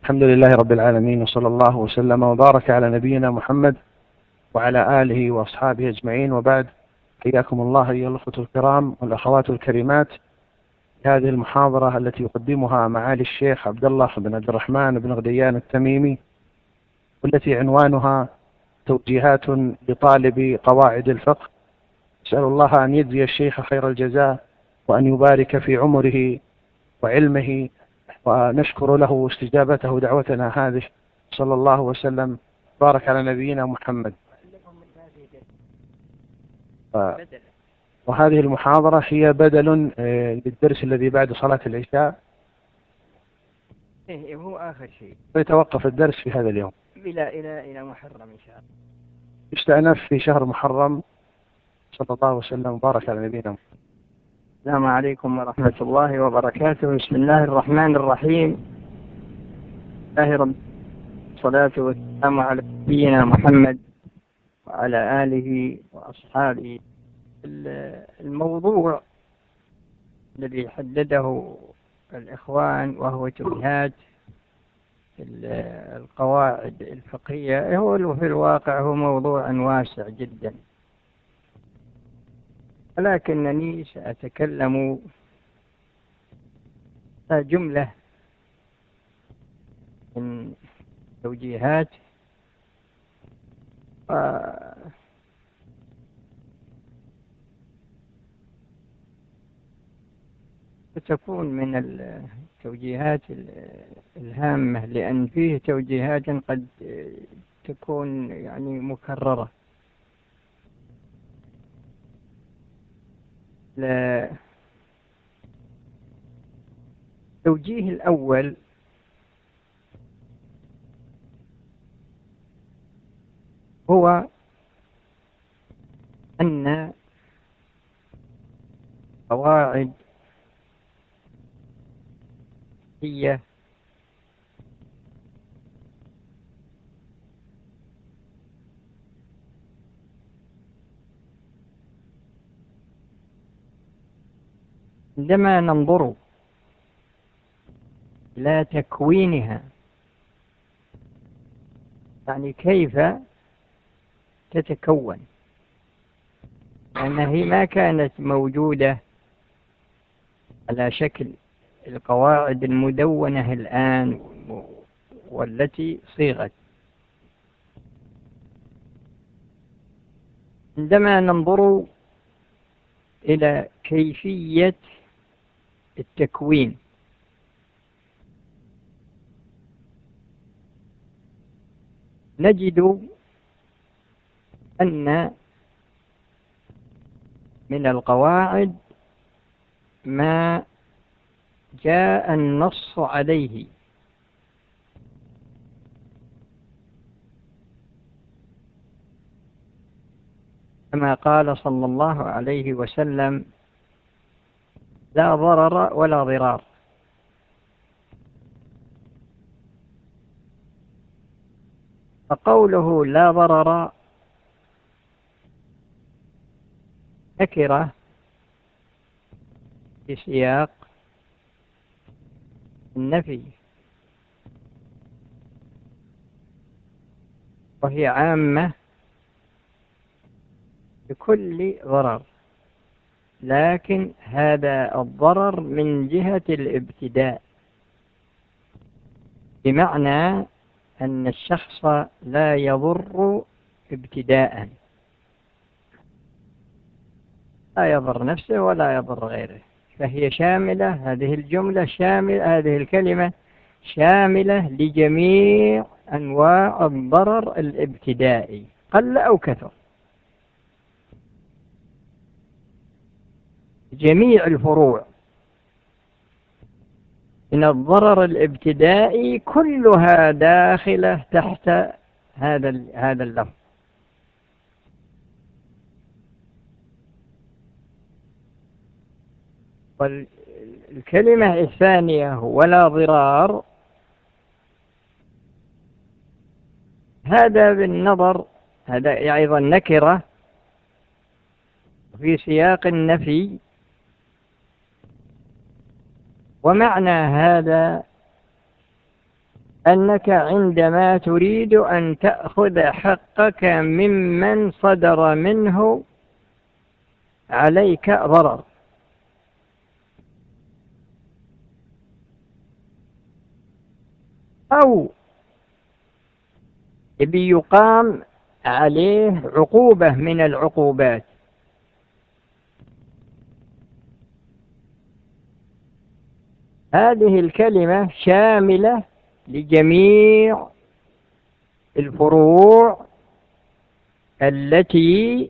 الحمد لله رب العالمين، وصلى الله وسلم وبارك على نبينا محمد وعلى آله وأصحابه أجمعين، وبعد. حياكم الله أيها الأخوة الكرام والأخوات الكريمات هذه المحاضرة التي يقدمها معالي الشيخ عبد الله بن عبد الرحمن بن غديان التميمي، والتي عنوانها توجيهات لطالب قواعد الفقه. أسأل الله أن يجزي الشيخ خير الجزاء وأن يبارك في عمره وعلمه، ونشكر له استجابته دعوتنا هذه. صلى الله وسلم بارك على نبينا محمد. وهذه المحاضرة هي بدل للدرس الذي بعد صلاة العشاء. هو آخر شيء ويتوقف الدرس في هذا اليوم إلى محرم إن شاء الله. يستأنف في شهر محرم. صلى الله وسلم وبارك على نبينا محمد. السلام عليكم ورحمة الله وبركاته. بسم الله الرحمن الرحيم. الله رب الصلاة والسلام على نبينا محمد وعلى آله وأصحابه. الموضوع الذي حدده الإخوان وهو توجيهات القواعد الفقهية، هو في الواقع هو موضوع واسع جدا، ولكنني سأتكلم جملة من توجيهات ستكون من التوجيهات الهامة، لأن فيه توجيهات قد تكون يعني مكررة. التوجيه الأول هو أن قواعد هي عندما ننظر إلى تكوينها، يعني كيف تتكون، لأنها هي ما كانت موجودة على شكل القواعد المدونة الآن والتي صيغت. عندما ننظر إلى كيفية التكوين نجد أن من القواعد ما جاء النص عليه، كما قال صلى الله عليه وسلم: لا ضرر ولا ضرار. فقوله لا ضرر نكرة في سياق النفي، وهي عامة بكل ضرر، لكن هذا الضرر من جهة الابتداء، بمعنى أن الشخص لا يضر ابتداء، لا يضر نفسه ولا يضر غيره. فهي شاملة، هذه الجملة شاملة، هذه الكلمة شاملة لجميع أنواع الضرر الابتدائي قل أو كثر. جميع الفروع من الضرر الابتدائي كلها داخلة تحت هذا اللفظ. والكلمة الثانية ولا ضرار، هذا بالنظر، هذا أيضا نكرة في سياق النفي، ومعنى هذا أنك عندما تريد أن تأخذ حقك ممن صدر منه عليك ضرر، أو بيقام عليه عقوبة من العقوبات، هذه الكلمة شاملة لجميع الفروع التي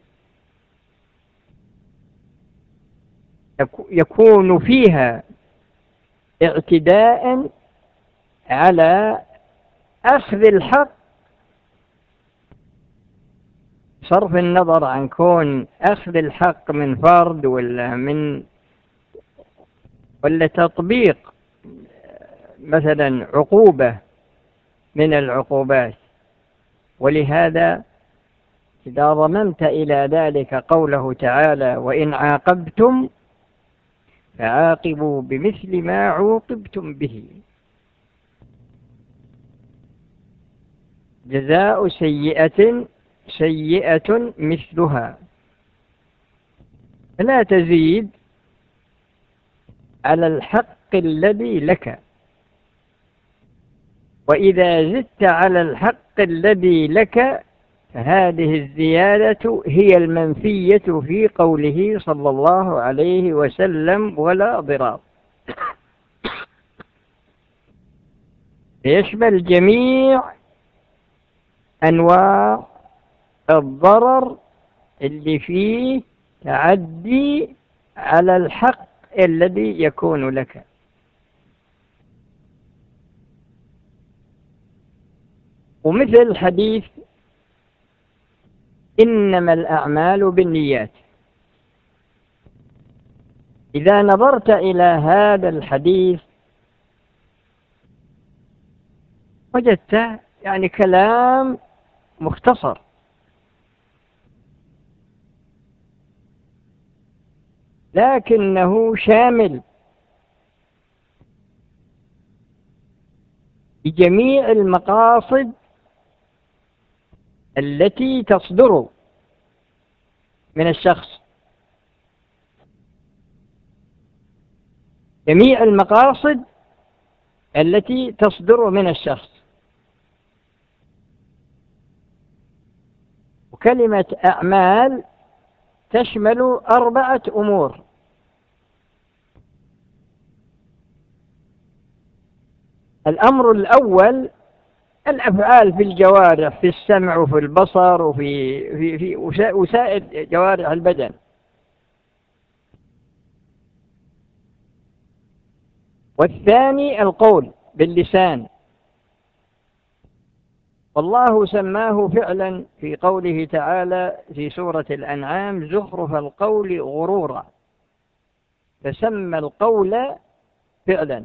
يكون فيها اعتداء على أخذ الحق، صرف النظر عن كون أخذ الحق من فرد ولا تطبيق مثلا عقوبة من العقوبات. ولهذا إذا ضممت إلى ذلك قوله تعالى: وإن عاقبتم فعاقبوا بمثل ما عوقبتم به، جزاء سيئة سيئة مثلها، لا تزيد على الحق الذي لك، وإذا زدت على الحق الذي لك فهذه الزيادة هي المنفية في قوله صلى الله عليه وسلم: ولا ضرار. يشمل جميع أنواع الضرر اللي فيه تعدي على الحق الذي يكون لك. ومثل حديث إنما الأعمال بالنيات، إذا نظرت إلى هذا الحديث وجدت يعني كلام مختصر، لكنه شامل بجميع المقاصد التي تصدر من الشخص، جميع المقاصد التي تصدر من الشخص. وكلمة أعمال تشمل 4 أمور: الأمر الأول الأفعال في الجوارح، في السمع وفي البصر وفي وسائر جوارح البدن. والثاني القول باللسان، والله سماه فعلا في قوله تعالى في سورة الأنعام: زخرف القول غرورا، فسمى القول فعلا.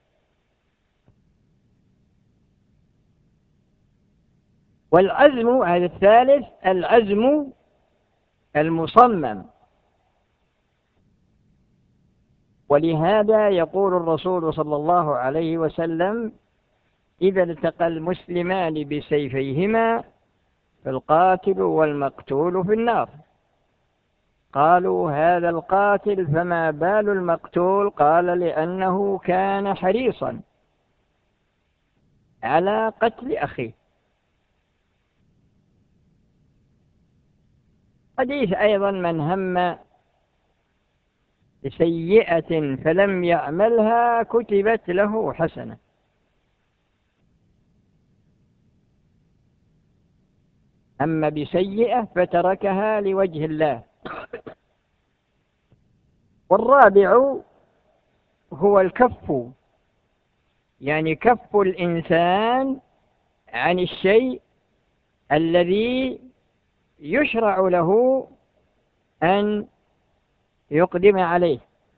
والعزم هذا الثالث، العزم المصمم. ولهذا يقول الرسول صلى الله عليه وسلم: إذا التقى المسلمان بسيفيهما فالقاتل والمقتول في النار. قالوا: هذا القاتل فما بال المقتول؟ قال: لأنه كان حريصا على قتل أخيه. حديث أيضا: من هم بسيئة فلم يعملها كتبت له حسنة. هم بسيئة فتركها لوجه الله. والرابع هو الكف، يعني كف الإنسان عن الشيء الذي يشرع له أن يقدم عليه،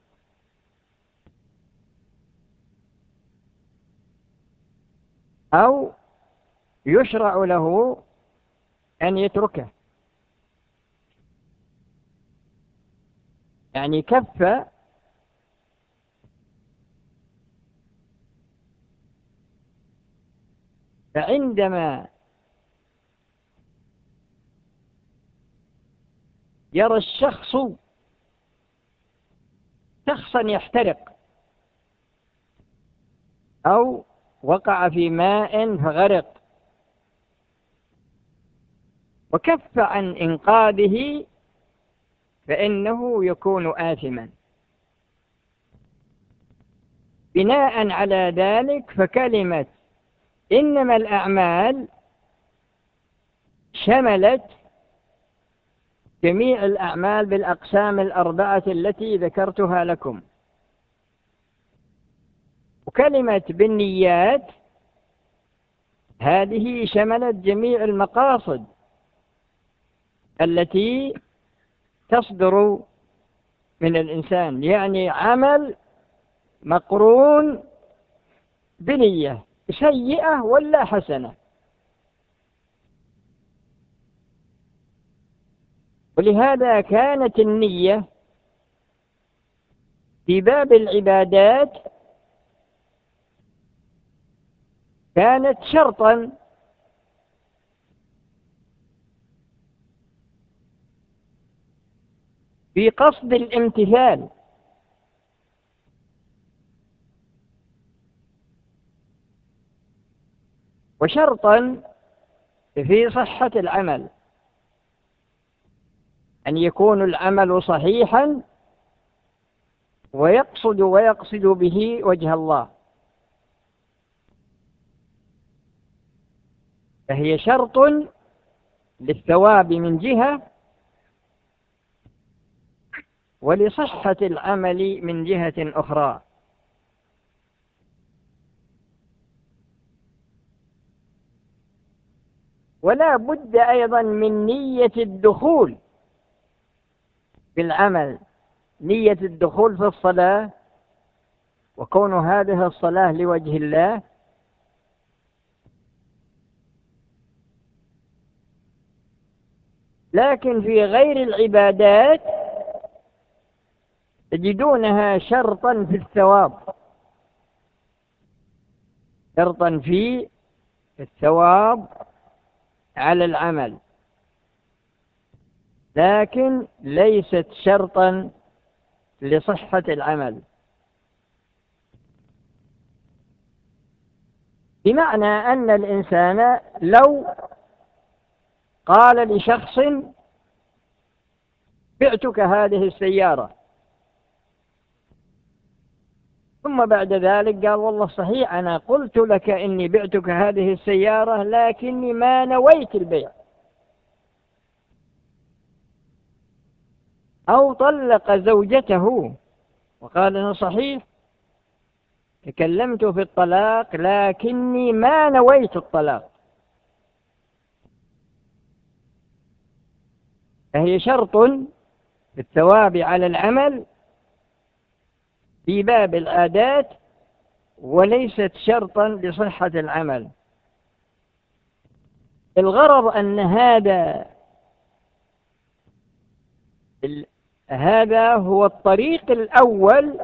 أو يشرع له أن يتركه. يعني كف فعندما يرى الشخص شخصا يحترق أو وقع في ماء فغرق وكف عن إنقاذه فإنه يكون آثما. بناء على ذلك فكلمة إنما الأعمال شملت جميع الأعمال بالأقسام الأربعة التي ذكرتها لكم، وكلمة بالنيات هذه شملت جميع المقاصد التي تصدر من الإنسان، يعني عمل مقرون بنية سيئة ولا حسنة. ولهذا كانت النية في باب العبادات كانت شرطا في قصد الامتثال، وشرطا في صحة العمل، أن يكون العمل صحيحا ويقصد به وجه الله، فهي شرط للثواب من جهة ولصحة العمل من جهة أخرى. ولا بد أيضا من نية الدخول في العمل، نية الدخول في الصلاة وكون هذه الصلاة لوجه الله، لكن في غير العبادات تجدونها شرطا في الثواب، شرطا في الثواب على العمل، لكن ليست شرطا لصحة العمل. بمعنى أن الإنسان لو قال لشخص بعتك هذه السيارة، ثم بعد ذلك قال والله صحيح أنا قلت لك إني بعتك هذه السيارة لكني ما نويت البيع، أو طلق زوجته وقال أنا صحيح تكلمت في الطلاق لكني ما نويت الطلاق، فهي شرط بالثواب على العمل في باب العادات وليست شرطا لصحة العمل. الغرض أن هذا هو الطريق الأول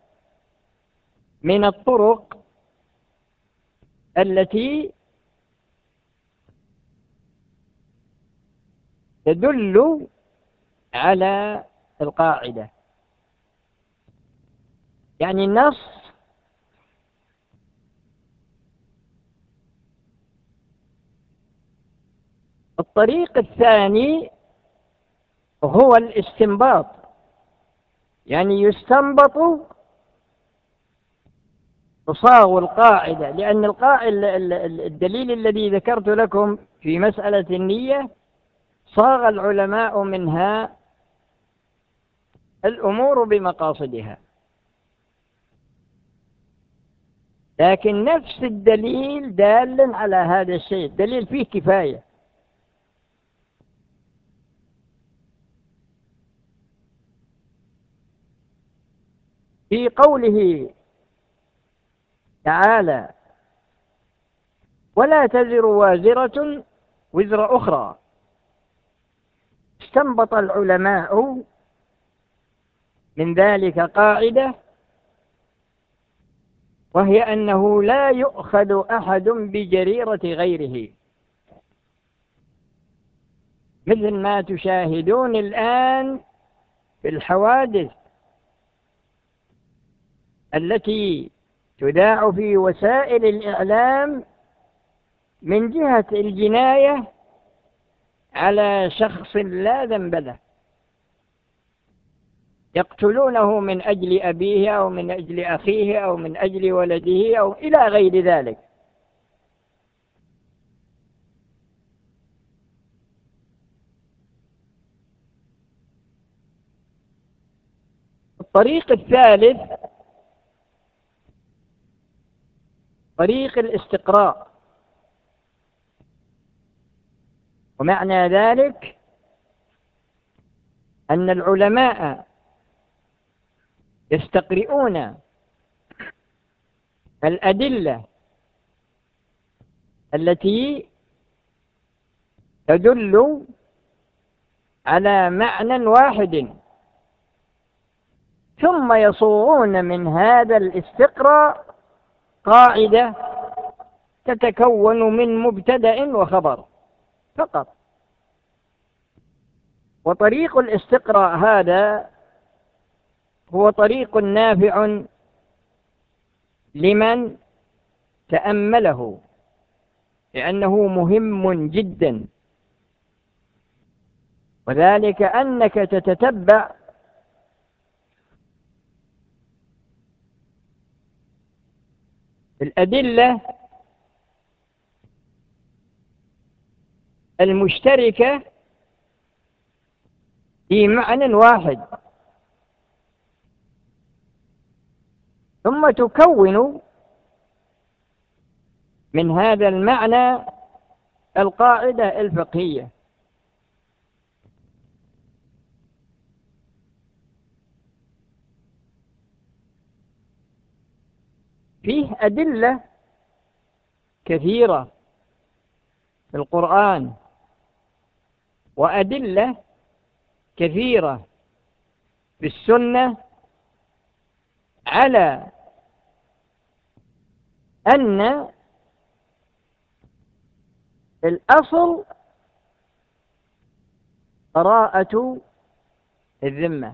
من الطرق التي تدل على القاعدة، يعني النص الطريق الثاني هو الاستنباط، يعني يستنبط تصاغ القاعدة، لأن القاعدة الدليل الذي ذكرت لكم في مسألة النية صاغ العلماء منها الأمور بمقاصدها، لكن نفس الدليل دال على هذا الشيء، الدليل فيه كفاية. في قوله تعالى ولا تزر وازرة وزر أخرى، استنبط العلماء من ذلك قاعدة وهي أنه لا يؤخذ أحد بجريرة غيره، مثل ما تشاهدون الآن في الحوادث التي تذاع في وسائل الإعلام من جهة الجناية على شخص لا ذنب له، يقتلونه من أجل أبيه أو من أجل أخيه أو من أجل ولده أو إلى غير ذلك. الطريق الثالث طريق الاستقراء، ومعنى ذلك أن العلماء يستقرئون الأدلة التي تدل على معنى واحد، ثم يصورون من هذا الاستقراء قاعدة تتكون من مبتدأ وخبر فقط. وطريق الاستقراء هذا هو طريق نافع لمن تأمله، لأنه مهم جدا، وذلك أنك تتتبع الأدلة المشتركة في معنى واحد، ثم تكون من هذا المعنى القاعدة الفقهية. فيه أدلة كثيرة في القرآن وأدلة كثيرة في السنة على أن الأصل براءة الذمة،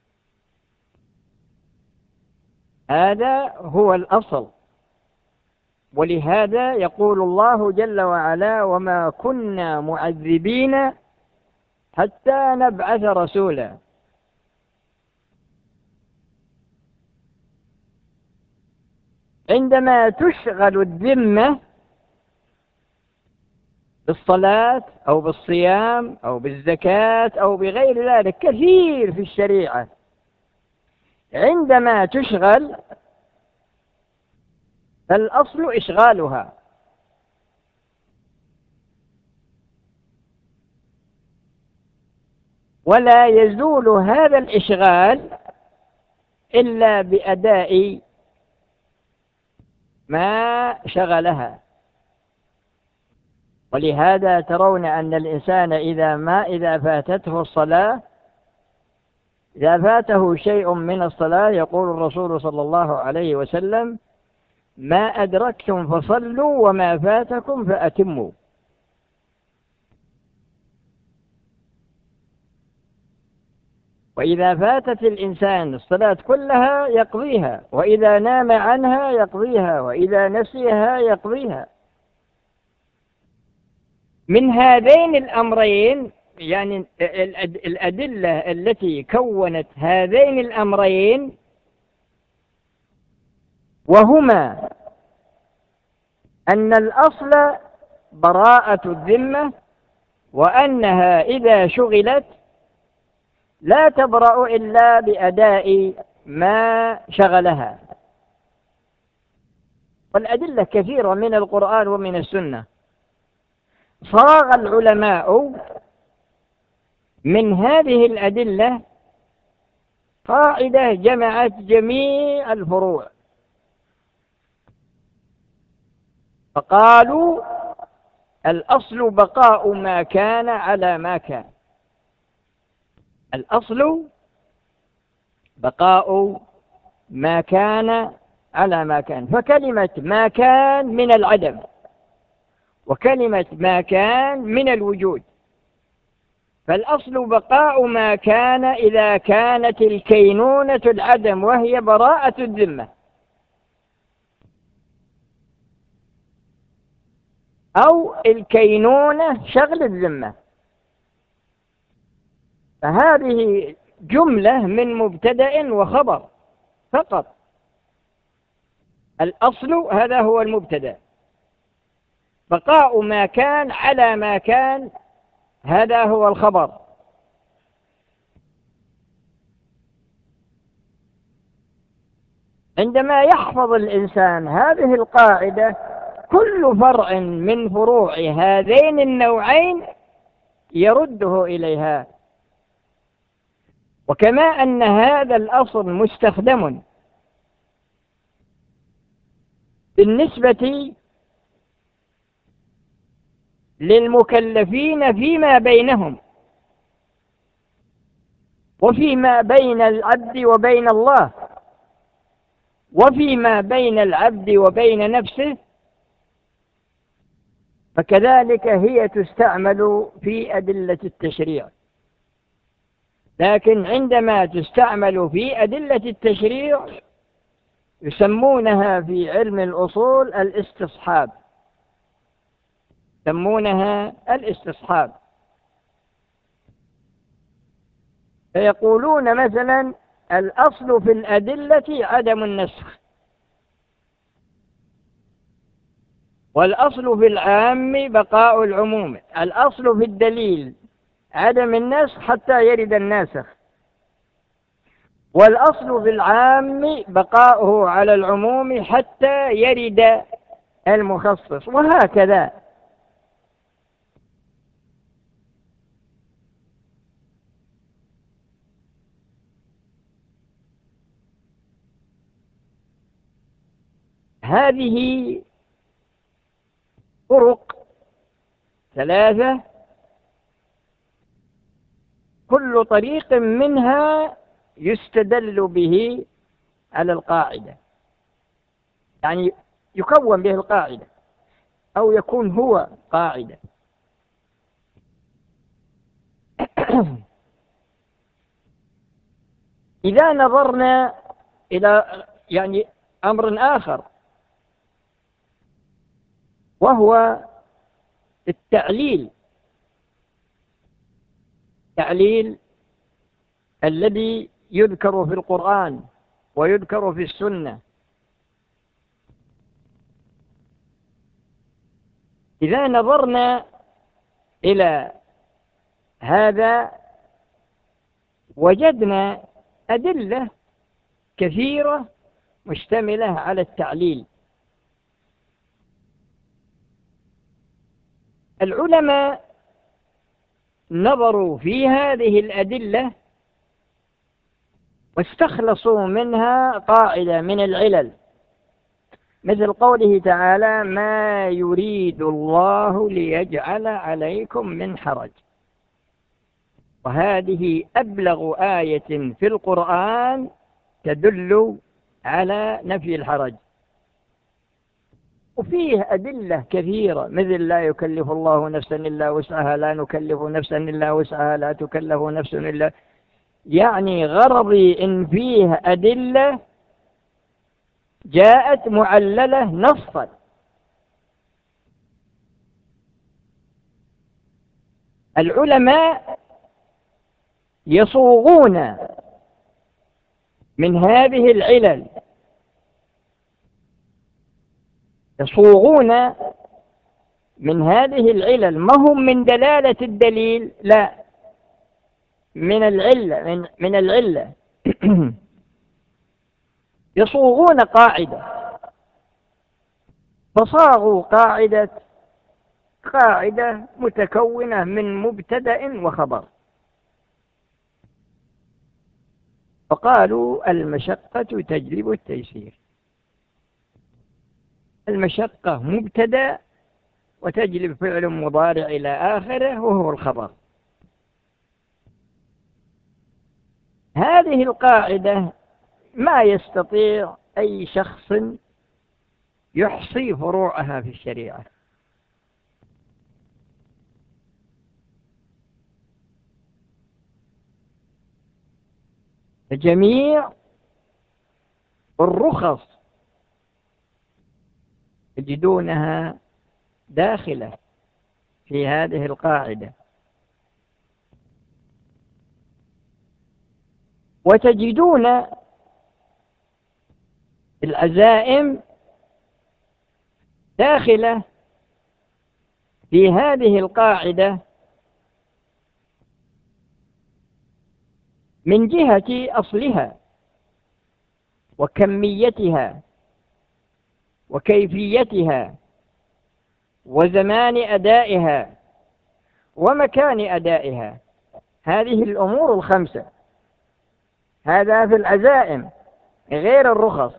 هذا هو الأصل. ولهذا يقول الله جل وعلا: وما كنا معذبين حتى نبعث رسولا. عندما تشغل الذمة بالصلاة أو بالصيام أو بالزكاة أو بغير ذلك كثير في الشريعة، عندما تشغل فالأصل إشغالها، ولا يزول هذا الإشغال إلا بأداء ما شغلها. ولهذا ترون أن الإنسان إذا فاتته الصلاة، إذا فاته شيء من الصلاة يقول الرسول صلى الله عليه وسلم: ما أدركتم فصلوا وما فاتكم فأتموا. وإذا فاتت الإنسان الصلاة كلها يقضيها، وإذا نام عنها يقضيها، وإذا نسيها يقضيها. من هذين الأمرين، يعني الأدلة التي كونت هذين الأمرين، وهما أن الأصل براءة الذمة، وأنها إذا شغلت لا تبرأ إلا بأداء ما شغلها. والأدلة كثيرة من القرآن ومن السنة. صاغ العلماء من هذه الأدلة قاعدة جمعت جميع الفروع، فقالوا: الأصل بقاء ما كان على ما كان. الأصل بقاء ما كان على ما كان. فكلمة ما كان من العدم، وكلمة ما كان من الوجود. فالأصل بقاء ما كان إذا كانت الكينونة العدم وهي براءة الذمة، أو الكينونة شغل الذمة. فهذه جملة من مبتدأ وخبر فقط. الأصل هذا هو المبتدأ، بقاء ما كان على ما كان هذا هو الخبر. عندما يحفظ الإنسان هذه القاعدة، كل فرع من فروع هذين النوعين يرده إليها. وكما أن هذا الأصل مستخدم بالنسبة للمكلفين فيما بينهم وفيما بين العبد وبين الله وفيما بين العبد وبين نفسه، فكذلك هي تستعمل في أدلة التشريع. لكن عندما تستعمل في أدلة التشريع يسمونها في علم الأصول الاستصحاب، يسمونها الاستصحاب. فيقولون مثلا الأصل في الأدلة عدم النسخ، والأصل في العام بقاء العموم. الأصل في الدليل عدم النسخ حتى يرد الناسخ، والأصل في العام بقاؤه على العموم حتى يرد المخصص، وهكذا. هذه طرق ثلاثة، كل طريق منها يستدل به على القاعدة، يعني يكون به القاعدة أو يكون هو قاعدة. إذا نظرنا إلى أمر آخر، وهو التعليل الذي يذكر في القرآن ويذكر في السنة. إذا نظرنا إلى هذا وجدنا أدلة كثيرة مشتملة على التعليل. العلماء نظروا في هذه الأدلة واستخلصوا منها قاعدة من العلل، مثل قوله تعالى: ما يريد الله ليجعل عليكم من حرج. وهذه أبلغ آية في القرآن تدل على نفي الحرج. وفيه أدلة كثيرة مثل: لا يكلف الله نفسا إلا وسعها، لا نكلف نفسا إلا وسعها، لا تكلف نفس إلا. يعني غرضي إن فيه أدلة جاءت معللة نصا. العلماء يصوغون من هذه العلل، يصوغون من هذه العلل، ما هم من دلالة الدليل، لا، من العلة، من العلة يصوغون قاعدة. فصاغوا قاعدة متكونة من مبتدأ وخبر، فقالوا: المشقة تجلب التيسير. المشقة مبتدأ وتجلب فعل مضارع إلى آخره وهو الخبر. هذه القاعدة ما يستطيع أي شخص يحصي فروعها في الشريعة. جميع الرخص تجدونها داخلة في هذه القاعدة، وتجدون العزائم داخلة في هذه القاعدة من جهة أصلها وكميتها وكيفيتها وزمان أدائها ومكان أدائها. هذه الأمور الخمسة، هذا في العزائم غير الرخص.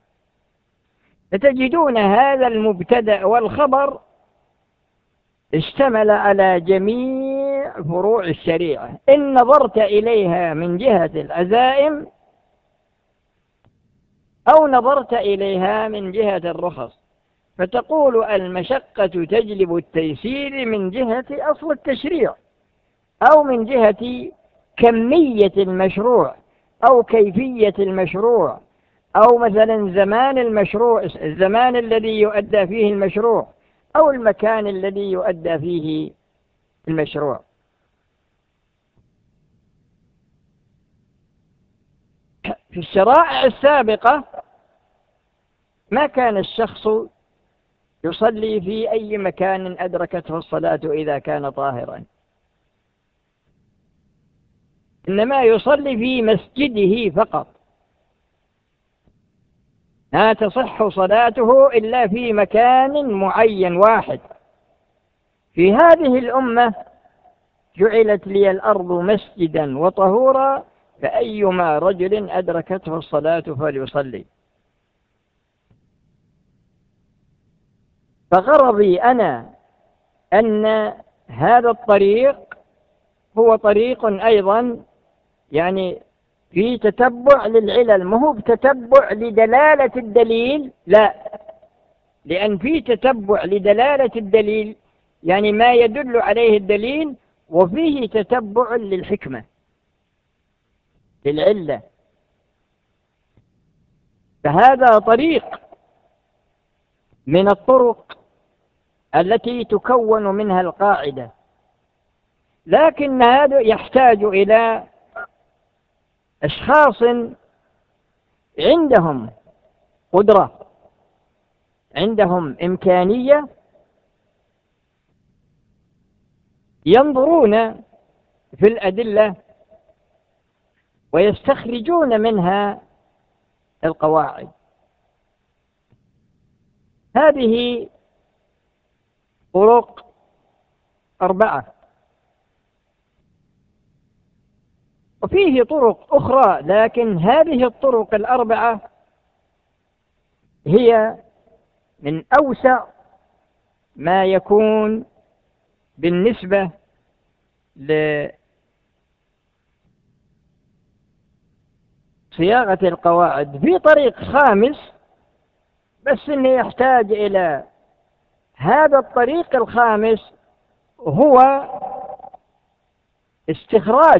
فتجدون هذا المبتدأ والخبر اشتمل على جميع فروع الشريعة إن نظرت إليها من جهة العزائم أو نظرت إليها من جهة الرخص. فتقول المشقة تجلب التيسير من جهة أصل التشريع، أو من جهة كمية المشروع أو كيفية المشروع، أو مثلا زمان المشروع، الزمان الذي يؤدى فيه المشروع، أو المكان الذي يؤدى فيه المشروع. في الشرائع السابقة ما كان الشخص يصلي في أي مكان أدركته الصلاة إذا كان طاهرا، إنما يصلي في مسجده فقط، لا تصح صلاته إلا في مكان معين واحد. في هذه الأمة جعلت لي الأرض مسجدا وطهورا، فأيما رجل أدركته الصلاة فليصلي. فغرضي أنا أن هذا الطريق هو طريق أيضا يعني في تتبع للعلل، ما هو بتتبع لدلالة الدليل، لا، لأن في تتبع لدلالة الدليل يعني ما يدل عليه الدليل، وفيه تتبع للحكمة للعلة. فهذا طريق من الطرق التي تكون منها القاعدة، لكن هذا يحتاج إلى أشخاص عندهم قدرة، عندهم إمكانية، ينظرون في الأدلة ويستخرجون منها القواعد. هذه طرق 4، وفيه طرق أخرى، لكن هذه الطرق 4 هي من أوسع ما يكون بالنسبة لصياغة القواعد. في طريق خامس بس إنه يحتاج إلى هذا الطريق الخامس، هو استخراج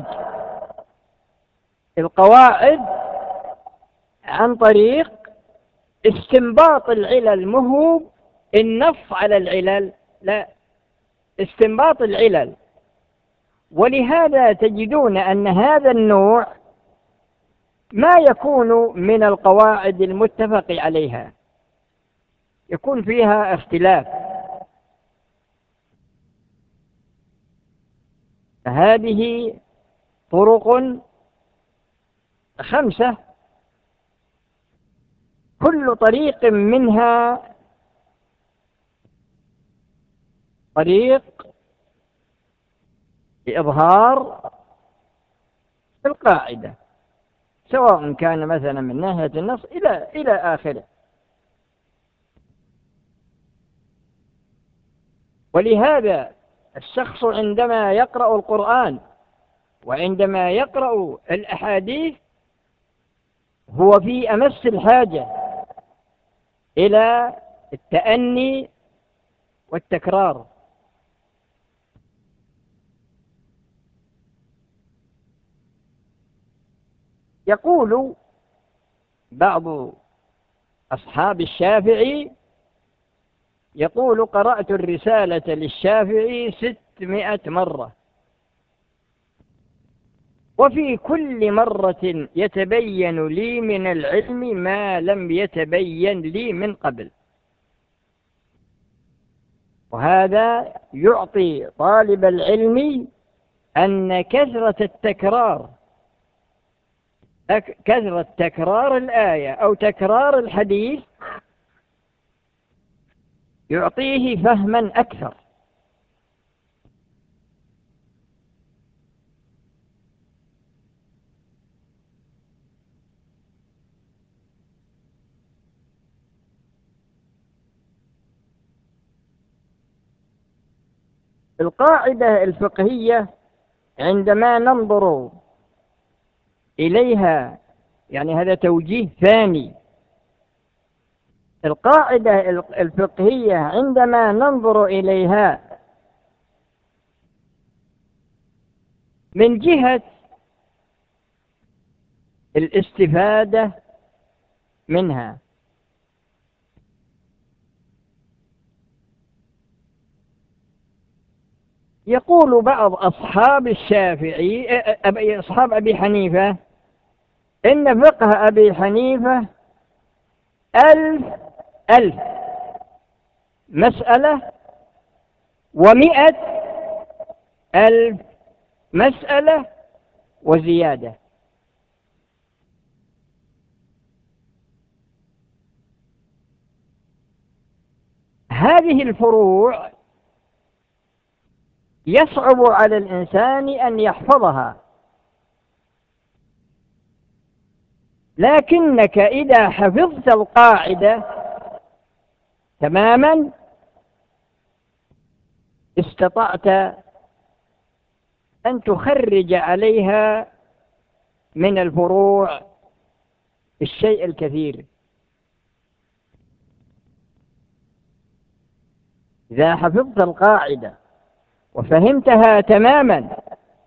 القواعد عن طريق استنباط العلل، مو النص على العلل، لا، استنباط العلل. ولهذا تجدون أن هذا النوع ما يكون من القواعد المتفق عليها، يكون فيها اختلاف. هذه طرق 5، كل طريق منها طريق لإظهار القاعدة، سواء كان مثلا من ناحية النص إلى آخره. ولهذا الشخص عندما يقرأ القرآن وعندما يقرأ الأحاديث هو في أمس الحاجة إلى التأني والتكرار. يقول بعض أصحاب الشافعي، يقول: قرأت الرسالة للشافعي 600 مرة، وفي كل مرة يتبين لي من العلم ما لم يتبين لي من قبل. وهذا يعطي طالب العلم أن كثرة تكرار الآية أو تكرار الحديث يعطيه فهما أكثر. القاعدة الفقهية عندما ننظر إليها، يعني هذا توجيه ثاني، القاعدة الفقهية عندما ننظر إليها من جهة الاستفادة منها، يقول بعض أصحاب الشافعي أصحاب أبي حنيفة إن فقه أبي حنيفة 1000 مسألة و100,000 مسألة وزيادة. هذه الفروع يصعب على الإنسان أن يحفظها، لكنك إذا حفظت القاعدة تماما استطعت أن تخرج عليها من الفروع الشيء الكثير. إذا حفظت القاعدة وفهمتها تماما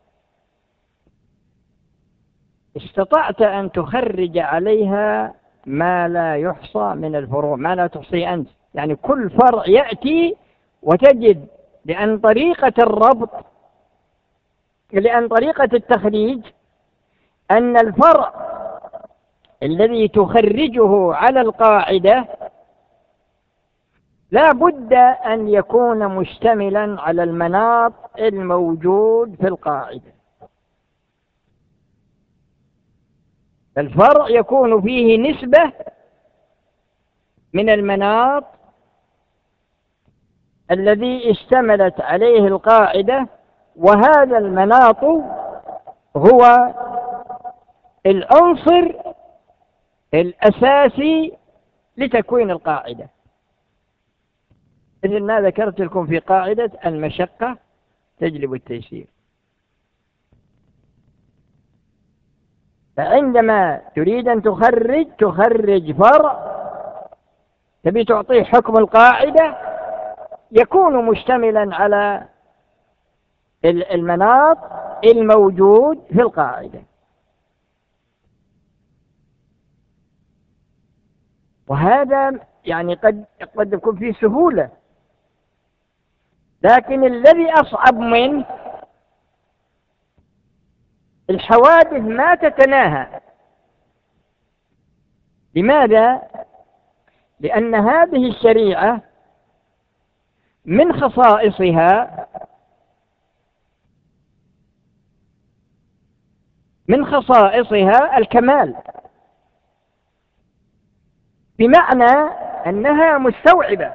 استطعت أن تخرج عليها ما لا يحصى من الفروع، ما لا تحصي أنت. يعني كل فرع يأتي وتجد لأن طريقة الربط، لأن طريقة التخريج أن الفرع الذي تخرجه على القاعدة لا بد أن يكون مشتملا على المناط الموجود في القاعدة. الفرع يكون فيه نسبة من المناط الذي اشتملت عليه القاعدة، وهذا المناط هو العنصر الأساسي لتكوين القاعدة. إذن ما ذكرت لكم في قاعدة المشقة تجلب التيسير. فعندما تريد أن تخرج فرع تبي تعطيه حكم القاعدة يكون مشتملا على المناط الموجود في القاعدة، وهذا يعني قد يكون فيه سهولة، لكن الذي أصعب منه الحوادث ما تتناهى. لماذا؟ لأن هذه الشريعة من خصائصها الكمال، بمعنى أنها مستوعبة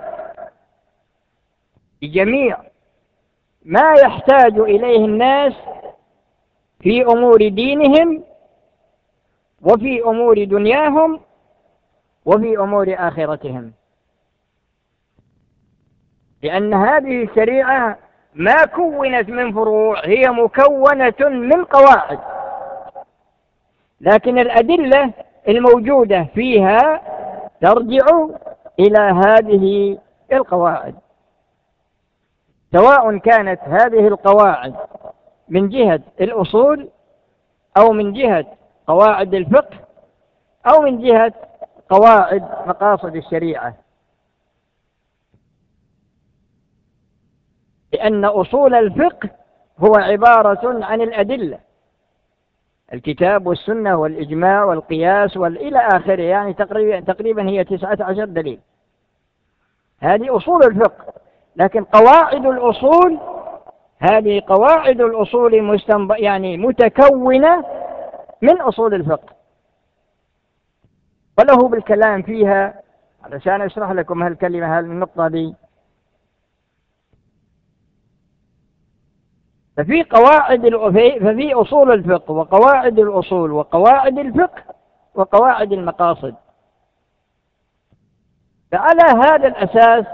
لجميع ما يحتاج إليه الناس في أمور دينهم وفي أمور دنياهم وفي أمور آخرتهم، لأن هذه الشريعة ما كونت من فروع، هي مكونة من قواعد، لكن الأدلة الموجودة فيها ترجع إلى هذه القواعد، سواء كانت هذه القواعد من جهة الأصول أو من جهة قواعد الفقه أو من جهة قواعد مقاصد الشريعة، لأن أصول الفقه هو عبارة عن الأدلة، الكتاب والسنة والإجماع والقياس إلى آخره، يعني تقريبا هي 19 دليل، هذه أصول الفقه. لكن قواعد الأصول هذه قواعد الأصول يعني متكونة من أصول الفقه، وله بالكلام فيها علشان أشرح لكم هالكلمة النقطة دي. ففي أصول الفقه وقواعد الأصول وقواعد الفقه وقواعد المقاصد. فعلى هذا الأساس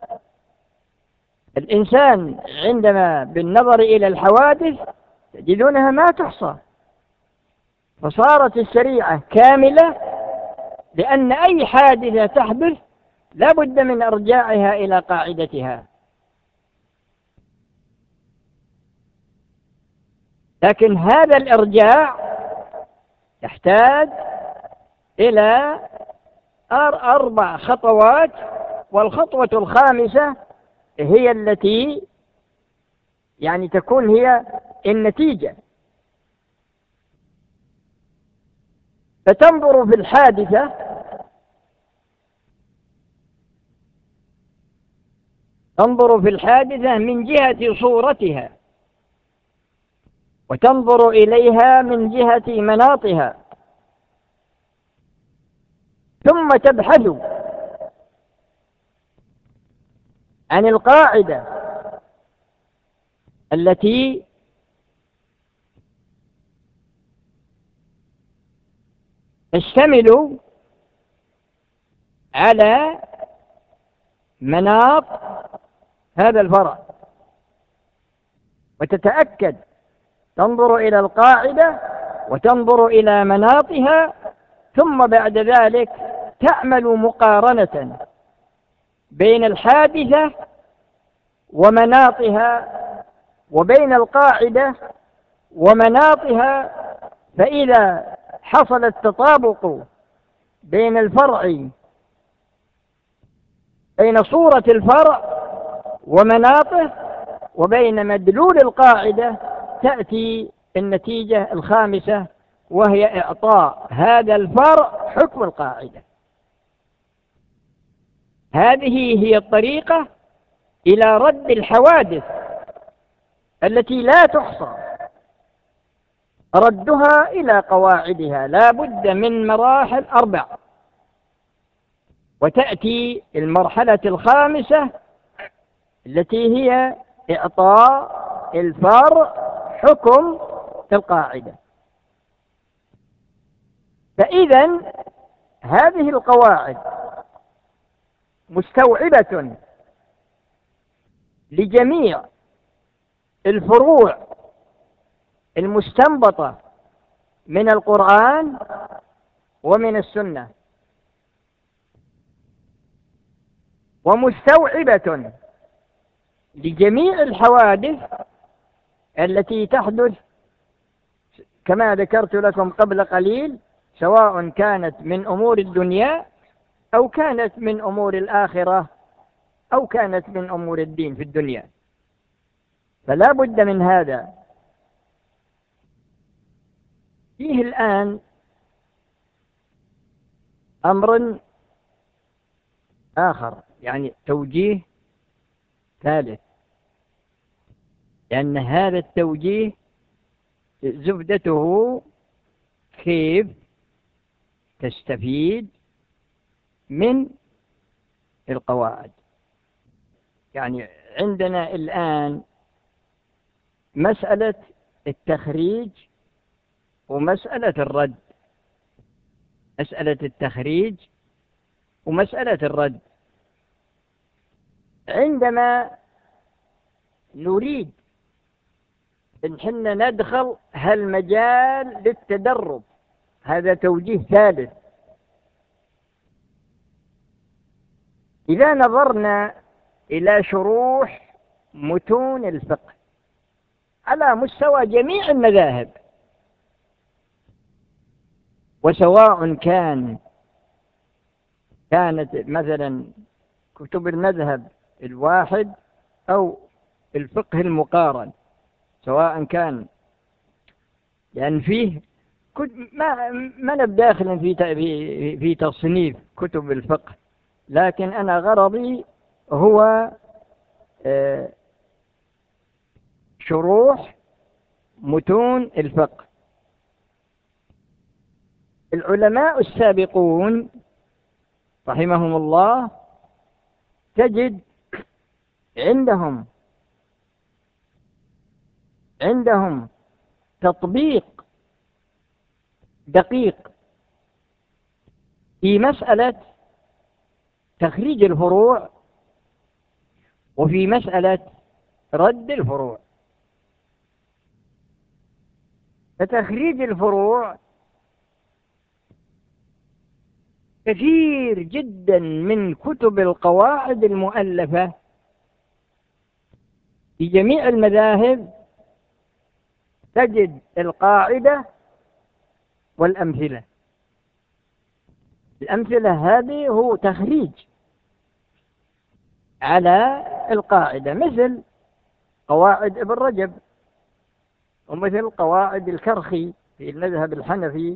الإنسان عندما بالنظر إلى الحوادث تجدونها ما تحصى، فصارت الشريعة كاملة، لأن أي حادثة تحدث لا بد من إرجاعها إلى قاعدتها. لكن هذا الإرجاع يحتاج إلى 4 خطوات، والخطوة الخامسة هي التي يعني تكون هي النتيجة. فتنظر في الحادثة من جهة صورتها، وتنظر إليها من جهة مناطها، ثم تبحث عن القاعدة التي تشتمل على مناط هذا الفرع، وتتأكد، تنظر إلى القاعدة وتنظر إلى مناطها، ثم بعد ذلك تعمل مقارنة بين الحادثة ومناطها وبين القاعدة ومناطها. فإذا حصل التطابق بين الفرع، بين صورة الفرع ومناطه وبين مدلول القاعدة، تأتي النتيجة الخامسة، وهي إعطاء هذا الفرع حكم القاعدة. هذه هي الطريقة إلى رد الحوادث التي لا تحصى، ردها إلى قواعدها لا بد من مراحل 4. وتأتي المرحلة الخامسة التي هي إعطاء الفرع حكم القاعدة. فإذا هذه القواعد مستوعبة لجميع الفروع المستنبطة من القرآن ومن السنة، ومستوعبة لجميع الحوادث التي تحدث كما ذكرت لكم قبل قليل، سواء كانت من أمور الدنيا أو كانت من أمور الآخرة أو كانت من أمور الدين في الدنيا. فلا بد من هذا. فيه الآن أمر آخر، يعني توجيه ثالث، لأن هذا التوجيه زبدته كيف تستفيد من القواعد. يعني عندنا الآن مسألة التخريج ومسألة الرد، مسألة التخريج ومسألة الرد. عندما نريد إن حنا ندخل هالمجال للتدرب، هذا توجيه ثالث. إذا نظرنا إلى شروح متون الفقه على مستوى جميع المذاهب، وسواء كانت مثلا كتب المذهب الواحد أو الفقه المقارن، سواء كان، لأن فيه ما نبدأ داخلا في تصنيف كتب الفقه، لكن أنا غرضي هو شروح متون الفقه. العلماء السابقون رحمهم الله تجد عندهم تطبيق دقيق في مسألة تخريج الفروع وفي مسألة رد الفروع. فتخريج الفروع كثير جدا من كتب القواعد المؤلفة في جميع المذاهب تجد القاعدة والأمثلة. الأمثلة هذه هو تخريج على القاعدة، مثل قواعد ابن رجب، ومثل قواعد الكرخي في المذهب الحنفي،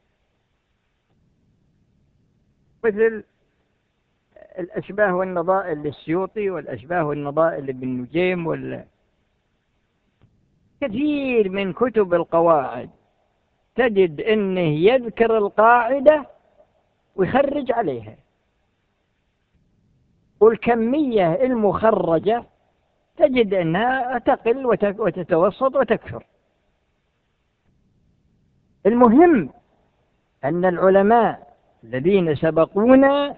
مثل الأشباه والنظائر للسيوطي والأشباه والنظائر لابن نجيم كثير من كتب القواعد تجد أنه يذكر القاعدة ويخرج عليها، والكمية المخرجة تجد أنها تقل وتتوسط وتكثر. المهم أن العلماء الذين سبقونا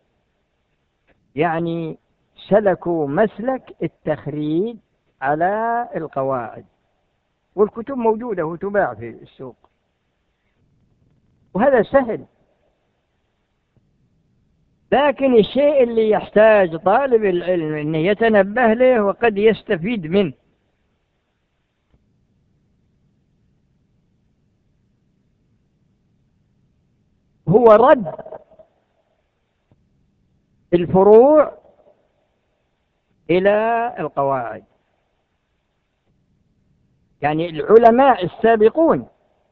يعني سلكوا مسلك التخريج على القواعد، والكتب موجودة وتباع في السوق، وهذا سهل. لكن الشيء اللي يحتاج طالب العلم أنه يتنبه له وقد يستفيد منه هو رد الفروع إلى القواعد. يعني العلماء السابقون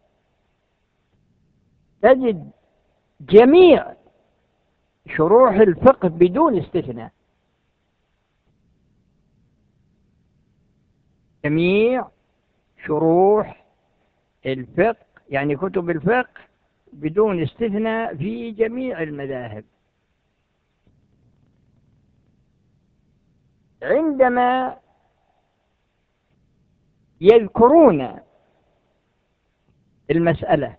تجد جميع شروح الفقه بدون استثناء، جميع شروح الفقه يعني كتب الفقه بدون استثناء في جميع المذاهب. عندما يذكرون المسألة،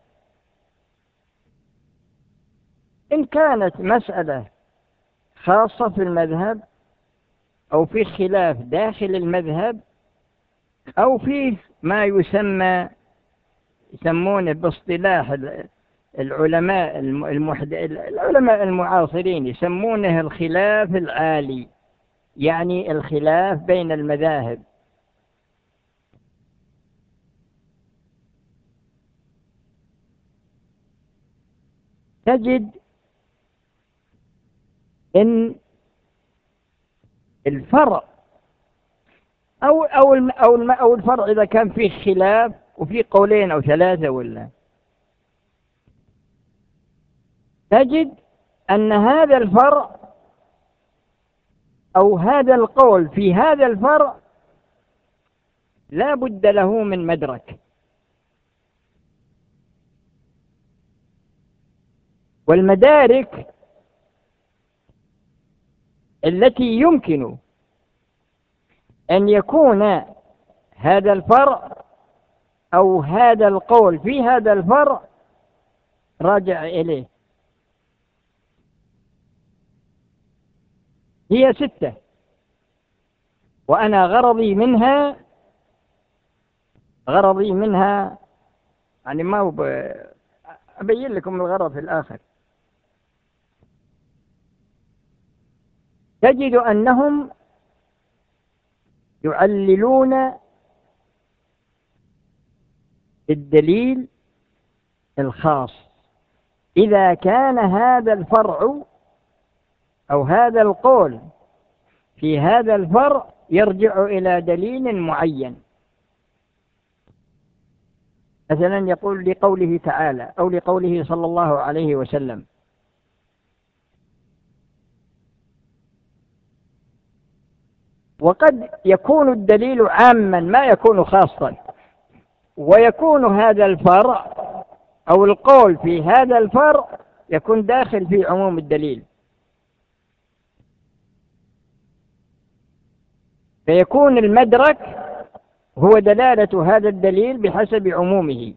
إن كانت مسألة خاصة في المذهب أو في خلاف داخل المذهب أو في ما يسمونه باصطلاح العلماء المعاصرين يسمونه الخلاف العالي، يعني الخلاف بين المذاهب. تجد إن الفرع أو الفرع إذا كان فيه خلاف وفي قولين أو ثلاثة ولا، تجد أن هذا الفرع أو هذا القول في هذا الفرع لا بد له من مدرك، والمدارك التي يمكن أن يكون هذا الفرع أو هذا القول في هذا الفرع راجع إليه هي 6، وأنا غرضي منها يعني ما هو أبين لكم الغرض في الآخر. تجد أنهم يعللون الدليل الخاص إذا كان هذا الفرع أو هذا القول في هذا الفرع يرجع إلى دليل معين. مثلا يقول لقوله تعالى أو لقوله صلى الله عليه وسلم: وقد يكون الدليل عاما ما يكون خاصا، ويكون هذا الفرع أو القول في هذا الفرع يكون داخل في عموم الدليل، فيكون المدرك هو دلالة هذا الدليل بحسب عمومه.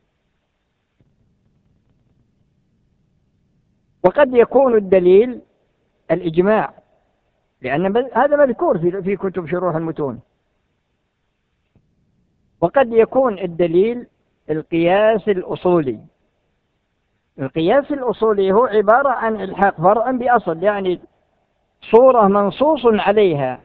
وقد يكون الدليل الإجماع، لأن هذا مذكور في كتب شروح المتون. وقد يكون الدليل القياس الأصولي. القياس الأصولي هو عبارة عن إلحاق فرع بأصل، يعني صورة منصوص عليها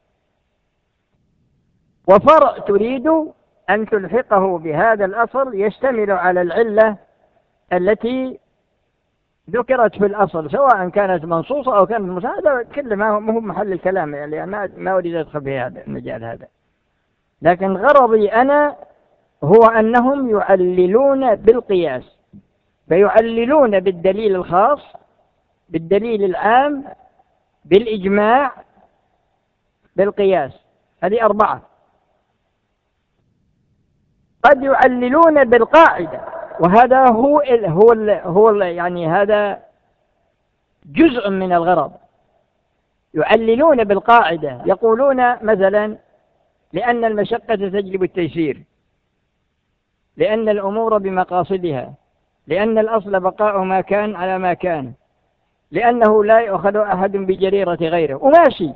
وفرع تريد أن تلحقه بهذا الأصل يشتمل على العلة التي ذكرت في الأصل، سواء كانت منصوصة أو كانت مساعدة. كل ما هو محل الكلام، يعني ما أريد أدخل في هذا المجال هذا، لكن غرضي أنا هو أنهم يعللون بالقياس، فيعللون بالدليل الخاص، بالدليل العام، بالإجماع، بالقياس. هذه 4. قد يعللون بالقاعدة، وهذا هو يعني هذا جزء من الغرض. يعللون بالقاعدة، يقولون مثلا: لأن المشقة تجلب التيسير، لأن الأمور بمقاصدها، لأن الأصل بقاء ما كان على ما كان، لأنه لا يؤخذ أحد بجريرة غيره، وماشي.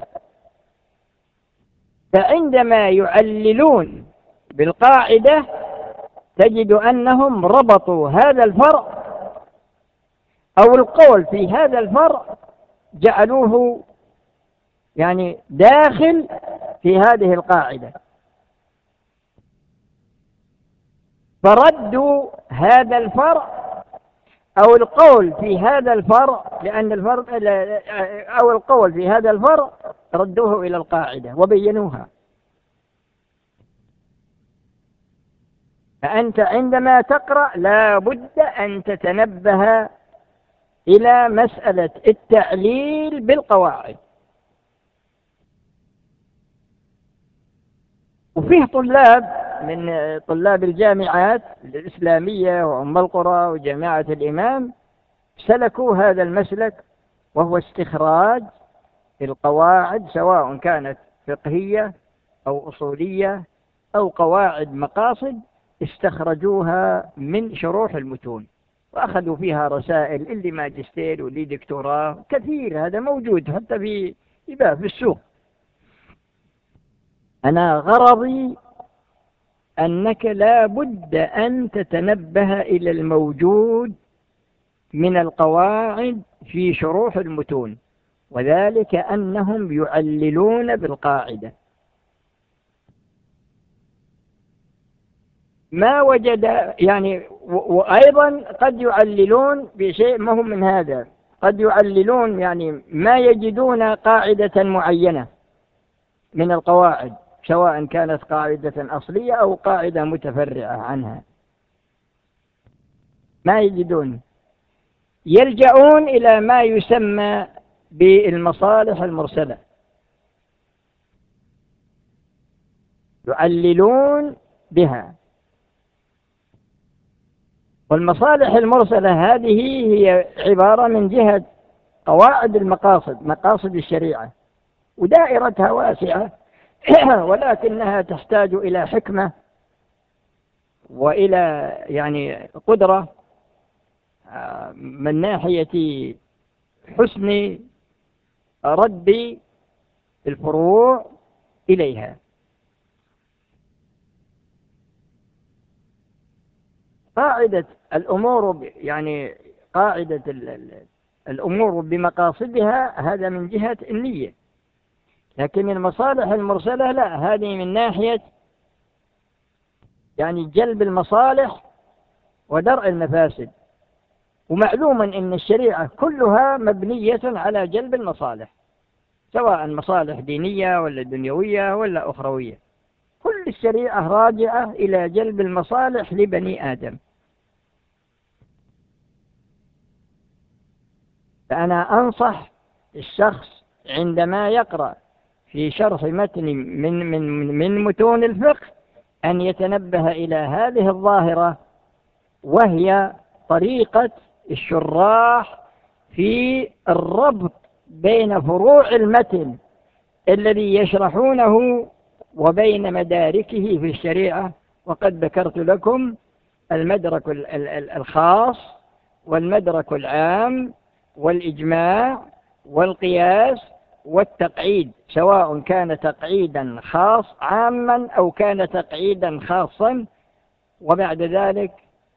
فعندما يعللون بالقاعدة تجد أنهم ربطوا هذا الفرع أو القول في هذا الفرع، جعلوه يعني داخل في هذه القاعدة، فردوا هذا الفرع أو القول في هذا الفرع، لأن الفرع أو القول في هذا الفرع ردوه إلى القاعدة وبينوها. فأنت عندما تقرأ لا بد أن تتنبه إلى مسألة التعليل بالقواعد. وفيه طلاب من طلاب الجامعات الإسلامية وأم القرى وجامعة الإمام سلكوا هذا المسلك، وهو استخراج القواعد، سواء كانت فقهية أو أصولية أو قواعد مقاصد، استخرجوها من شروح المتون وأخذوا فيها رسائل، اللي ماجستير واللي دكتوراه كثير. هذا موجود حتى في السوق. أنا غرضي أنك لا بد أن تتنبه إلى الموجود من القواعد في شروح المتون، وذلك أنهم يعللون بالقاعدة. ما وجد يعني، وأيضا قد يعللون بشيء ما هم من هذا، قد يعللون يعني ما يجدون قاعدة معينة من القواعد، سواء كانت قاعدة أصلية أو قاعدة متفرعة عنها، ما يجدون، يلجؤون إلى ما يسمى بالمصالح المرسلة، يعللون بها. والمصالح المرسلة هذه هي عبارة من جهة قواعد المقاصد، مقاصد الشريعة، ودائرتها واسعة ولكنها تحتاج إلى حكمة وإلى يعني قدرة من ناحية حسن رد الفروع إليها. قاعدة الأمور يعني قاعدة الأمور بمقاصدها هذا من جهة النية، لكن المصالح المرسلة لا، هذه من ناحية يعني جلب المصالح ودرء المفاسد. ومعلوم أن الشريعة كلها مبنية على جلب المصالح، سواء مصالح دينية ولا دنيوية ولا أخروية، كل الشريعة راجعة إلى جلب المصالح لبني آدم. فأنا أنصح الشخص عندما يقرأ في شرح متن من متون الفقه أن يتنبه إلى هذه الظاهرة، وهي طريقة الشراح في الربط بين فروع المتن الذي يشرحونه وبين مداركه في الشريعة. وقد ذكرت لكم المدرك الخاص والمدرك العام والإجماع والقياس والتقعيد، سواء كان تقعيدا خاص عاما أو كان تقعيدا خاصا، وبعد ذلك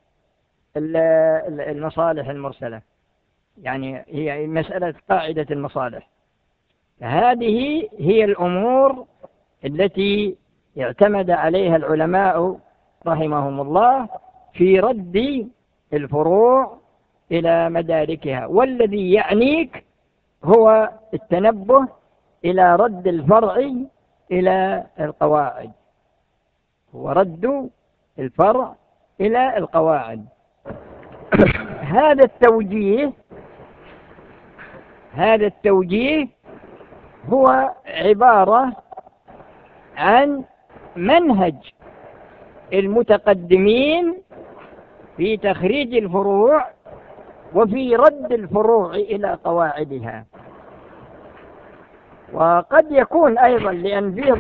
المصالح المرسلة، يعني هي مسألة قاعدة المصالح. هذه هي الأمور التي اعتمد عليها العلماء رحمهم الله في رد الفروع إلى مداركها، والذي يعنيك هو التنبه إلى رد الفرع إلى القواعد، هو رد الفرع إلى القواعد. هذا التوجيه هو عبارة عن منهج المتقدمين في تخريج الفروع وفي رد الفروع إلى قواعدها. وقد يكون أيضا لأن فيه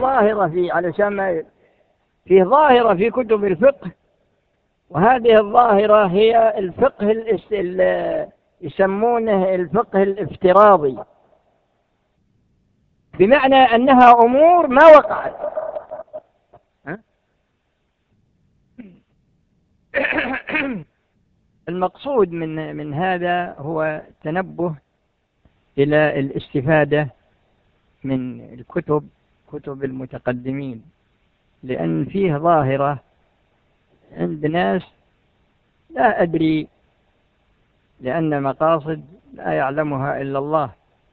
ظاهرة في كتب الفقه، وهذه الظاهرة هي الفقه يسمونه الفقه الافتراضي، بمعنى أنها أمور ما وقعت. المقصود من هذا هو التنبه إلى الاستفادة من كتب المتقدمين، لأن فيه ظاهرة عند ناس لا أدري، لأن مقاصد لا يعلمها إلا الله.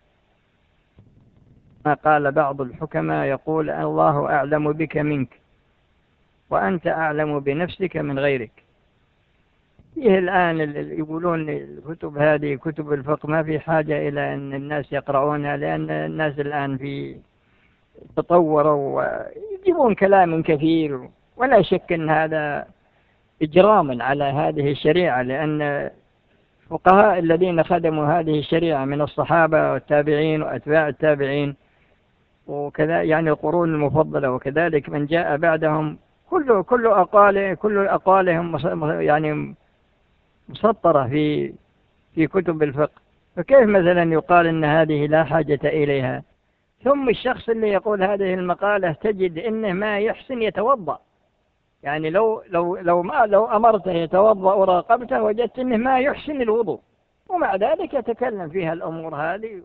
ما قال بعض الحكماء يقول الله أعلم بك منك وأنت أعلم بنفسك من غيرك. فيه الآن يقولون الكتب هذه كتب الفقه ما في حاجة إلى أن الناس يقرؤونها، لأن الناس الآن في تطوروا ويجيبون كلام كثير، ولا شك أن هذا إجراما على هذه الشريعة، لأن الفقهاء الذين خدموا هذه الشريعة من الصحابة والتابعين وأتباع التابعين وكذا، يعني القرون المفضلة، وكذلك من جاء بعدهم، كل أقوالهم يعني مسطرة في كتب الفقه. فكيف مثلا يقال إن هذه لا حاجة إليها؟ ثم الشخص اللي يقول هذه المقالة تجد إنه ما يحسن يتوضأ، يعني لو أمرته يتوضأ وراقبته وجدت إنه ما يحسن الوضوء، ومع ذلك يتكلم فيها الأمور هذه.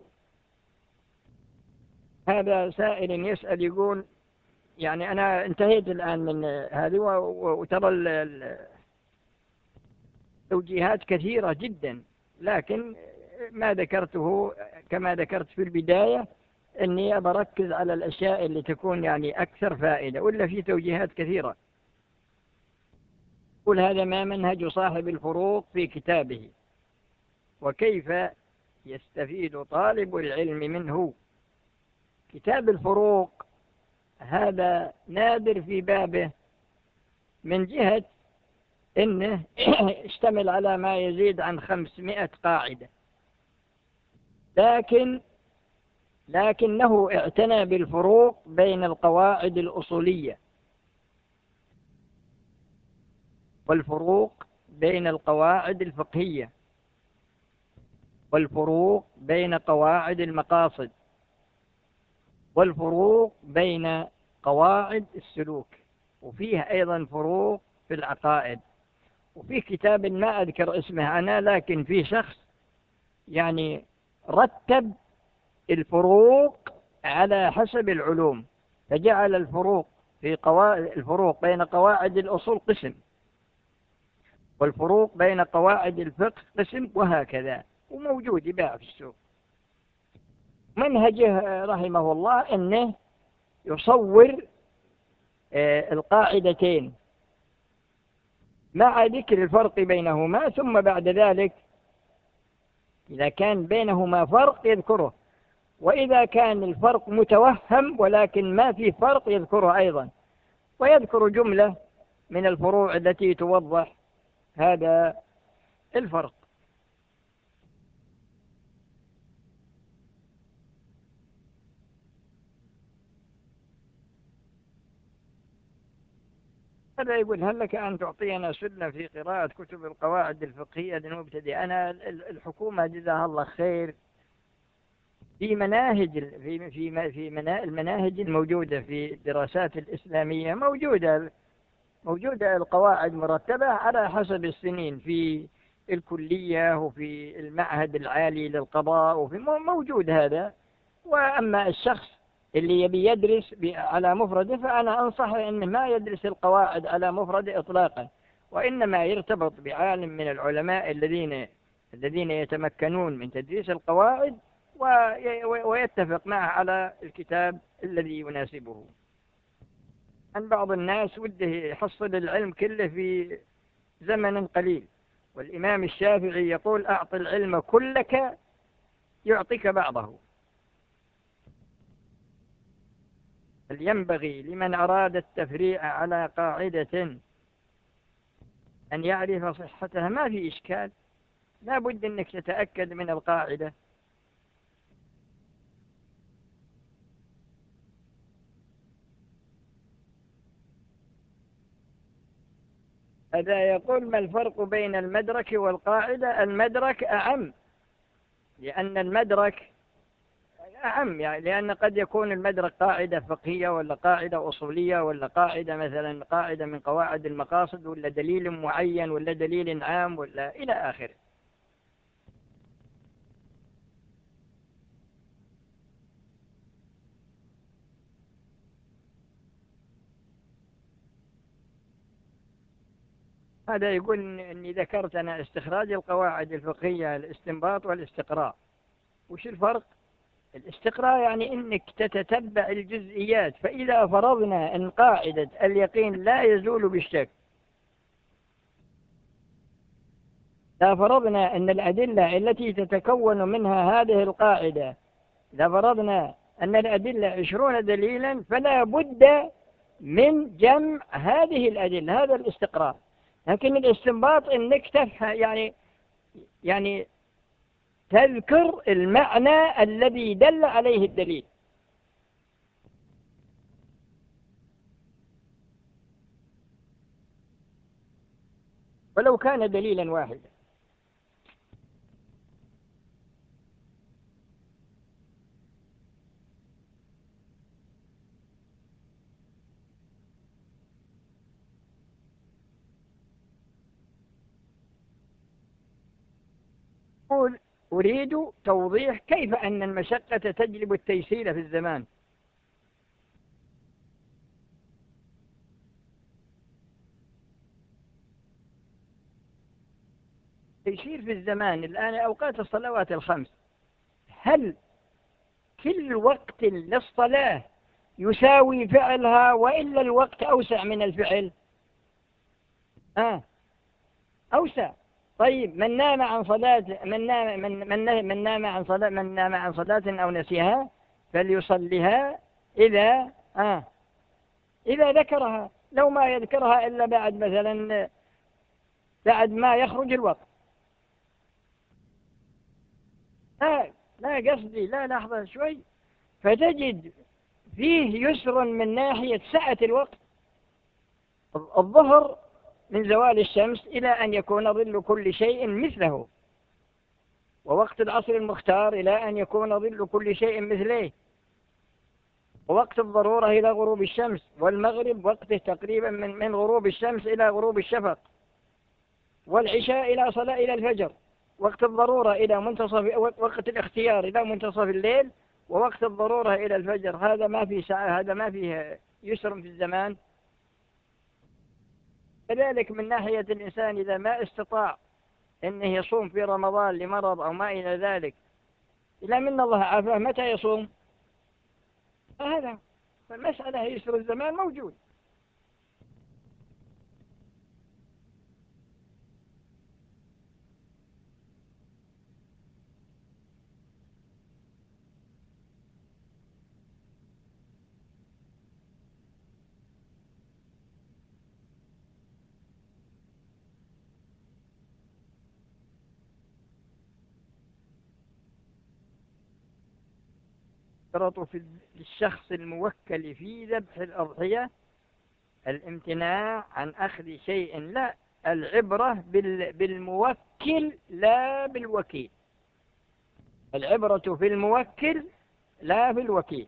هذا سائل يسأل يقول يعني أنا انتهيت الآن من هذه، وترى التوجيهات كثيرة جدا، لكن ما ذكرته كما ذكرت في البداية أني بركز على الأشياء اللي تكون يعني أكثر فائدة، ولا في توجيهات كثيرة. قل هذا ما منهج صاحب الفروق في كتابه، وكيف يستفيد طالب العلم منه. كتاب الفروق هذا نادر في بابه من جهة إنه اشتمل على ما يزيد عن 500 قاعدة، لكنه اعتنى بالفروق بين القواعد الأصولية والفروق بين القواعد الفقهية والفروق بين قواعد المقاصد والفروق بين قواعد السلوك، وفيها أيضا فروق في العقائد. وفي كتاب ما أذكر اسمه أنا، لكن في شخص يعني رتب الفروق على حسب العلوم، فجعل الفروق الفروق بين قواعد الأصول قسم، والفروق بين قواعد الفقه قسم، وهكذا، وموجود يباع في السوق. منهجه رحمه الله أنه يصور القاعدتين مع ذكر الفرق بينهما، ثم بعد ذلك إذا كان بينهما فرق يذكره، وإذا كان الفرق متوهم ولكن ما في فرق يذكره أيضا، ويذكر جملة من الفروع التي توضح هذا الفرق. هذا يقول: هل لك أن تعطينا سنة في قراءة كتب القواعد الفقهية للمبتدئ؟ أنا الحكومة جزاها الله خير في مناهج المناهج الموجودة في الدراسات الإسلامية موجودة القواعد مرتبة على حسب السنين في الكلية وفي المعهد العالي للقضاء، وفي موجود هذا. وأما الشخص اللي يبي يدرس على مفرده فأنا أنصحه أنه ما يدرس القواعد على مفرده إطلاقا، وإنما يرتبط بعالم من العلماء الذين يتمكنون من تدريس القواعد ويتفق معه على الكتاب الذي يناسبه. عن بعض الناس وده يحصل العلم كله في زمن قليل، والإمام الشافعي يقول: أعط العلم كلك يعطيك بعضه. بل ينبغي لمن أراد التفريع على قاعدة أن يعرف صحتها، ما في إشكال، لا بد أنك تتأكد من القاعدة. هذا يقول: ما الفرق بين المدرك والقاعدة؟ المدرك أعم، لأن المدرك أعم، يعني لأن قد يكون المدرك قاعدة فقهية ولا قاعدة أصولية ولا قاعدة مثلا قاعدة من قواعد المقاصد ولا دليل معين ولا دليل عام ولا إلى آخره. هذا يقول أني ذكرت أنا استخراج القواعد الفقهية الاستنباط والاستقراء. وش الفرق؟ الاستقراء يعني أنك تتتبع الجزئيات، فإذا فرضنا أن قاعدة اليقين لا يزول بالشك، إذا فرضنا أن الأدلة التي تتكون منها هذه القاعدة، إذا فرضنا أن الأدلة 20 دليلا، فلا بد من جمع هذه الأدلة، هذا الاستقراء. لكن الاستنباط أنك تفهم، يعني تذكر المعنى الذي دل عليه الدليل. ولو كان دليلا واحدا. أريد توضيح كيف أن المشقة تجلب التيسير في الزمان. تيسير في الزمان الآن أوقات الصلوات الخمس، هل كل وقت للصلاة يساوي فعلها وإلا الوقت أوسع من الفعل؟ أوسع. طيب من نام عن صلاة أو نسيها فليصليها إذا ذكرها، لو ما يذكرها إلا بعد ما يخرج الوقت. لا قصدي، لا لحظة شوي، فتجد فيه يسر من ناحية سعة الوقت. الظهر من زوال الشمس إلى أن يكون ظل كل شيء مثله، ووقت العصر المختار إلى أن يكون ظل كل شيء مثله، ووقت الضرورة إلى غروب الشمس، والمغرب وقته تقريبا من غروب الشمس إلى غروب الشفق، والعشاء إلى الفجر. وقت الضرورة إلى منتصف، وقت الاختيار إلى منتصف الليل، ووقت الضرورة إلى الفجر. هذا ما في ساعة، هذا ما فيه يسر في الزمان. كذلك من ناحية الإنسان إذا ما استطاع أنه يصوم في رمضان لمرض أو ما إلى ذلك، إلا من الله عافاه، متى يصوم؟ هذا فالمسألة يسر الزمان موجود. يشترط في الشخص الموكل في ذبح الأضحية الامتناع عن أخذ شيء، لا، العبرة بالموكل لا بالوكيل. العبرة في الموكل لا في الوكيل.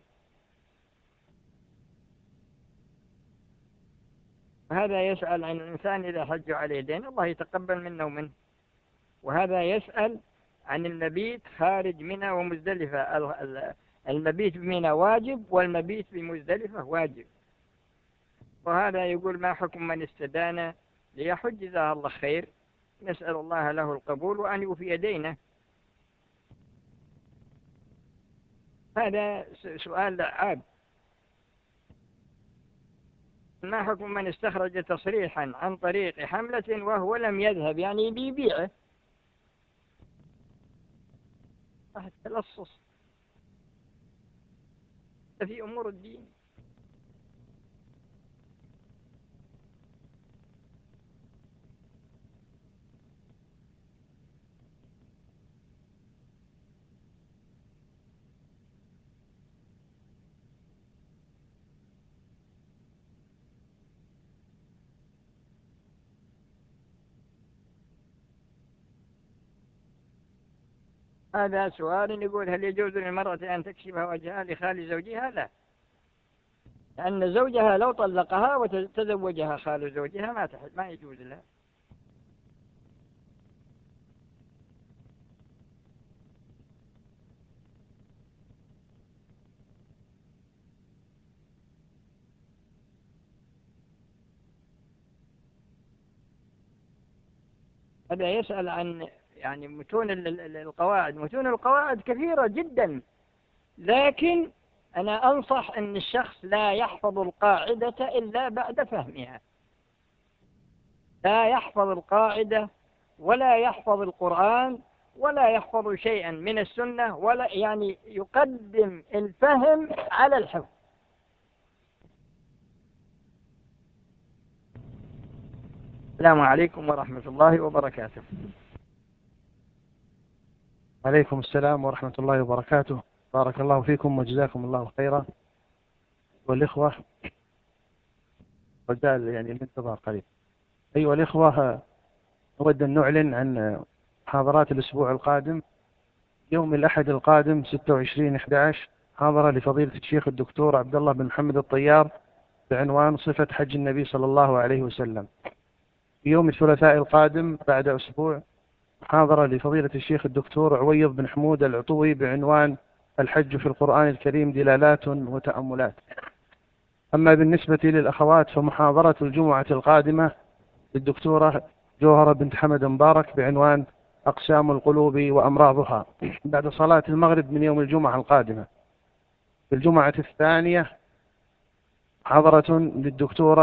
هذا يسأل عن الإنسان إذا حج عليه دين الله يتقبل منه ومنه، وهذا يسأل عن المبيت خارج منى ومزدلفة. المبيت بمنى واجب والمبيت بمزدلفة واجب. وهذا يقول ما حكم من استدان ليحج؟ جزاه الله خير، نسأل الله له القبول وأن يوفي دينه. هذا سؤال لعاب. ما حكم من استخرج تصريحا عن طريق حملة وهو لم يذهب، يعني بيبيعه؟ واحد تلصص في أمور الدين. هذا سؤال يقول هل يجوز للمرأة أن تكشف وجهها لخال زوجها؟ لا، لأن زوجها لو طلقها وتزوجها خال زوجها ما يجوز لها. هذا يسأل عن يعني متون القواعد. متون القواعد كثيرة جدا، لكن أنا أنصح أن الشخص لا يحفظ القاعدة إلا بعد فهمها. لا يحفظ القاعدة ولا يحفظ القرآن ولا يحفظ شيئا من السنة، ولا يعني يقدم الفهم على الحفظ. السلام عليكم ورحمة الله وبركاته. عليكم السلام ورحمة الله وبركاته. بارك الله فيكم وجزاكم الله خيرا. والإخوة وزال يعني الانتظار قليل. أيها الإخوة، نود أن نعلن عن محاضرات الأسبوع القادم. يوم الأحد القادم 26/11 محاضرة لفضيلة الشيخ الدكتور عبد الله بن محمد الطيار بعنوان صفة حج النبي صلى الله عليه وسلم. في يوم الثلاثاء القادم بعد أسبوع محاضرة لفضيلة الشيخ الدكتور عويض بن حمود العطوي بعنوان الحج في القرآن الكريم دلالات وتأملات. أما بالنسبة للأخوات فمحاضرة الجمعة القادمة للدكتورة جوهرة بنت حمد مبارك بعنوان أقسام القلوب وأمراضها بعد صلاة المغرب من يوم الجمعة القادمة. في الجمعة الثانية محاضرة للدكتورة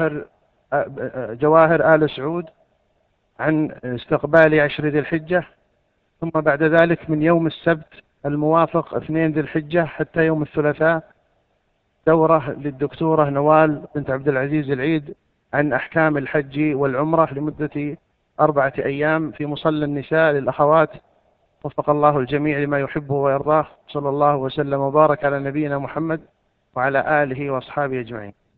جواهر آل سعود عن استقبال 10 ذي الحجة. ثم بعد ذلك من يوم السبت الموافق 2 ذي الحجة حتى يوم الثلاثاء دورة للدكتورة نوال بنت عبد العزيز العيد عن أحكام الحج والعمرة لمدة 4 أيام في مصلى النساء للأخوات. وفق الله الجميع لما يحبه ويرضاه. صلى الله وسلم وبارك على نبينا محمد وعلى آله وأصحابه أجمعين.